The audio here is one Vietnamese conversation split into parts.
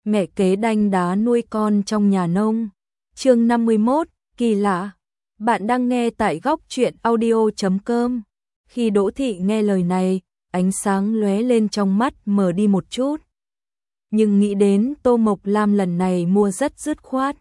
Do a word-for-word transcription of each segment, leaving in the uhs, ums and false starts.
mẹ kế đanh đá nuôi con trong nhà nông. Chương năm mươi mốt, kỳ lạ. Bạn đang nghe tại góc truyện audio chấm com. Khi Đỗ Thị nghe lời này, ánh sáng lóe lên trong mắt mở đi một chút. Nhưng nghĩ đến Tô Mộc Lam lần này mua rất dứt khoát.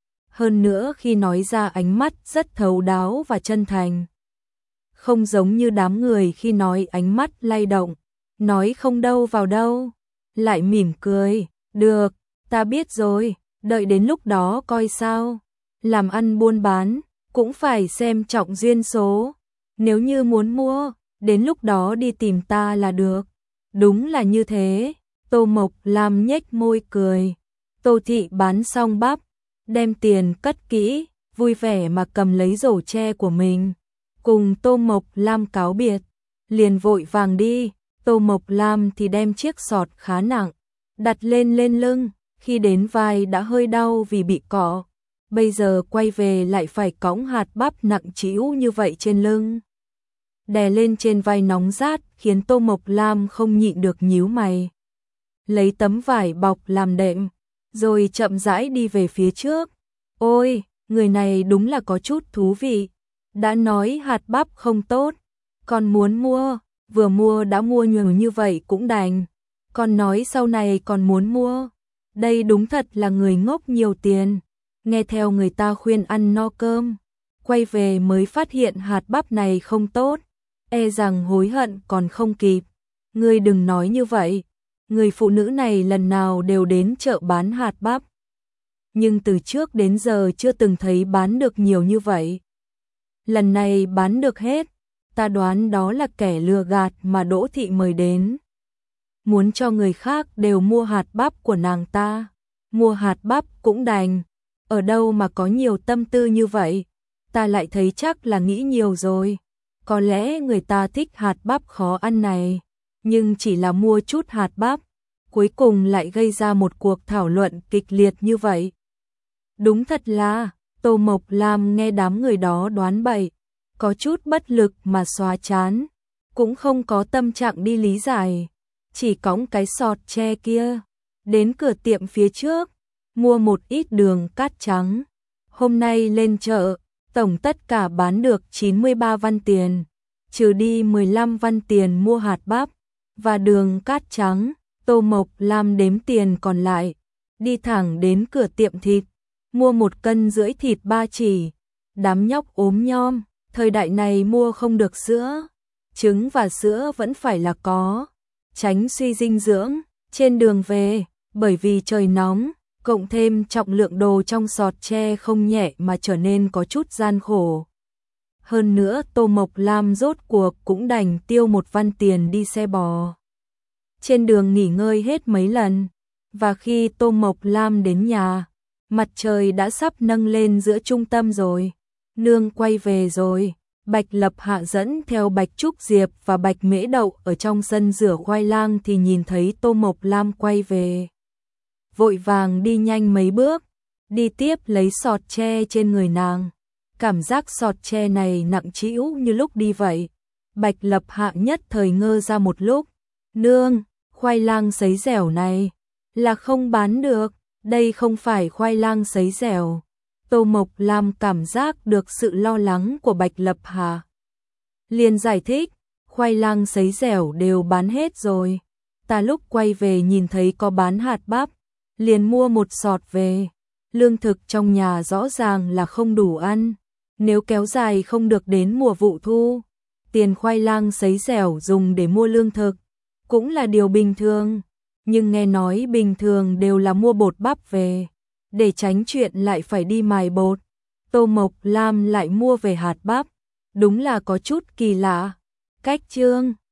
Hơn nữa khi nói ra ánh mắt rất thấu đáo và chân thành. Không giống như đám người khi nói ánh mắt lay động, nói không đâu vào đâu, lại mỉm cười, được, ta biết rồi, đợi đến lúc đó coi sao. Làm ăn buôn bán, cũng phải xem trọng duyên số, nếu như muốn mua, đến lúc đó đi tìm ta là được. Đúng là như thế, Tô Mộc Lam nhếch môi cười. Tô Thị bán xong bắp, đem tiền cất kỹ, vui vẻ mà cầm lấy rổ tre của mình. Cùng Tô Mộc Lam cáo biệt, liền vội vàng đi. Tô Mộc Lam thì đem chiếc sọt khá nặng, đặt lên lên lưng, khi đến vai đã hơi đau vì bị cọ. Bây giờ quay về lại phải cõng hạt bắp nặng trĩu như vậy trên lưng. Đè lên trên vai nóng rát khiến Tô Mộc Lam không nhịn được nhíu mày. Lấy tấm vải bọc làm đệm, rồi chậm rãi đi về phía trước. Ôi, người này đúng là có chút thú vị. Đã nói hạt bắp không tốt, còn muốn mua, vừa mua đã mua nhiều như vậy cũng đành. Còn nói sau này còn muốn mua. Đây đúng thật là người ngốc nhiều tiền. Nghe theo người ta khuyên ăn no cơm, quay về mới phát hiện hạt bắp này không tốt, e rằng hối hận còn không kịp. Ngươi đừng nói như vậy, người phụ nữ này lần nào đều đến chợ bán hạt bắp, nhưng từ trước đến giờ chưa từng thấy bán được nhiều như vậy. Lần này bán được hết, ta đoán đó là kẻ lừa gạt mà Đỗ Thị mời đến. Muốn cho người khác đều mua hạt bắp của nàng ta, mua hạt bắp cũng đành. Ở đâu mà có nhiều tâm tư như vậy, ta lại thấy chắc là nghĩ nhiều rồi. Có lẽ người ta thích hạt bắp khó ăn này, nhưng chỉ là mua chút hạt bắp, cuối cùng lại gây ra một cuộc thảo luận kịch liệt như vậy. Đúng thật là, Tô Mộc Lam nghe đám người đó đoán bậy, có chút bất lực mà xóa chán, cũng không có tâm trạng đi lý giải, chỉ cõng cái sọt tre kia, đến cửa tiệm phía trước, mua một ít đường cát trắng. Hôm nay lên chợ, tổng tất cả bán được chín mươi ba văn tiền, trừ đi mười lăm văn tiền mua hạt bắp và đường cát trắng. Tô Mộc Lam đếm tiền còn lại, đi thẳng đến cửa tiệm thịt, mua một cân rưỡi thịt ba chỉ. Đám nhóc ốm nhom, thời đại này mua không được sữa, trứng và sữa vẫn phải là có, tránh suy dinh dưỡng. Trên đường về, bởi vì trời nóng, cộng thêm trọng lượng đồ trong sọt tre không nhẹ mà trở nên có chút gian khổ. Hơn nữa Tô Mộc Lam rốt cuộc cũng đành tiêu một văn tiền đi xe bò. Trên đường nghỉ ngơi hết mấy lần, và khi Tô Mộc Lam đến nhà, mặt trời đã sắp nâng lên giữa trung tâm rồi. Nương quay về rồi. Bạch Lập Hạ dẫn theo Bạch Trúc Diệp và Bạch Mễ Đậu ở trong sân rửa khoai lang thì nhìn thấy Tô Mộc Lam quay về. Vội vàng đi nhanh mấy bước, đi tiếp lấy sọt tre trên người nàng. Cảm giác sọt tre này nặng trĩu như lúc đi vậy. Bạch Lập Hạ nhất thời ngơ ra một lúc. Nương, khoai lang sấy dẻo này là không bán được, đây không phải khoai lang sấy dẻo. Tô Mộc Lam cảm giác được sự lo lắng của Bạch Lập Hạ, liền giải thích, khoai lang sấy dẻo đều bán hết rồi. Ta lúc quay về nhìn thấy có bán hạt bắp, liền mua một sọt về. Lương thực trong nhà rõ ràng là không đủ ăn, nếu kéo dài không được đến mùa vụ thu, tiền khoai lang sấy dẻo dùng để mua lương thực cũng là điều bình thường, nhưng nghe nói bình thường đều là mua bột bắp về, để tránh chuyện lại phải đi mài bột. Tô Mộc Lam lại mua về hạt bắp, đúng là có chút kỳ lạ. Cách chương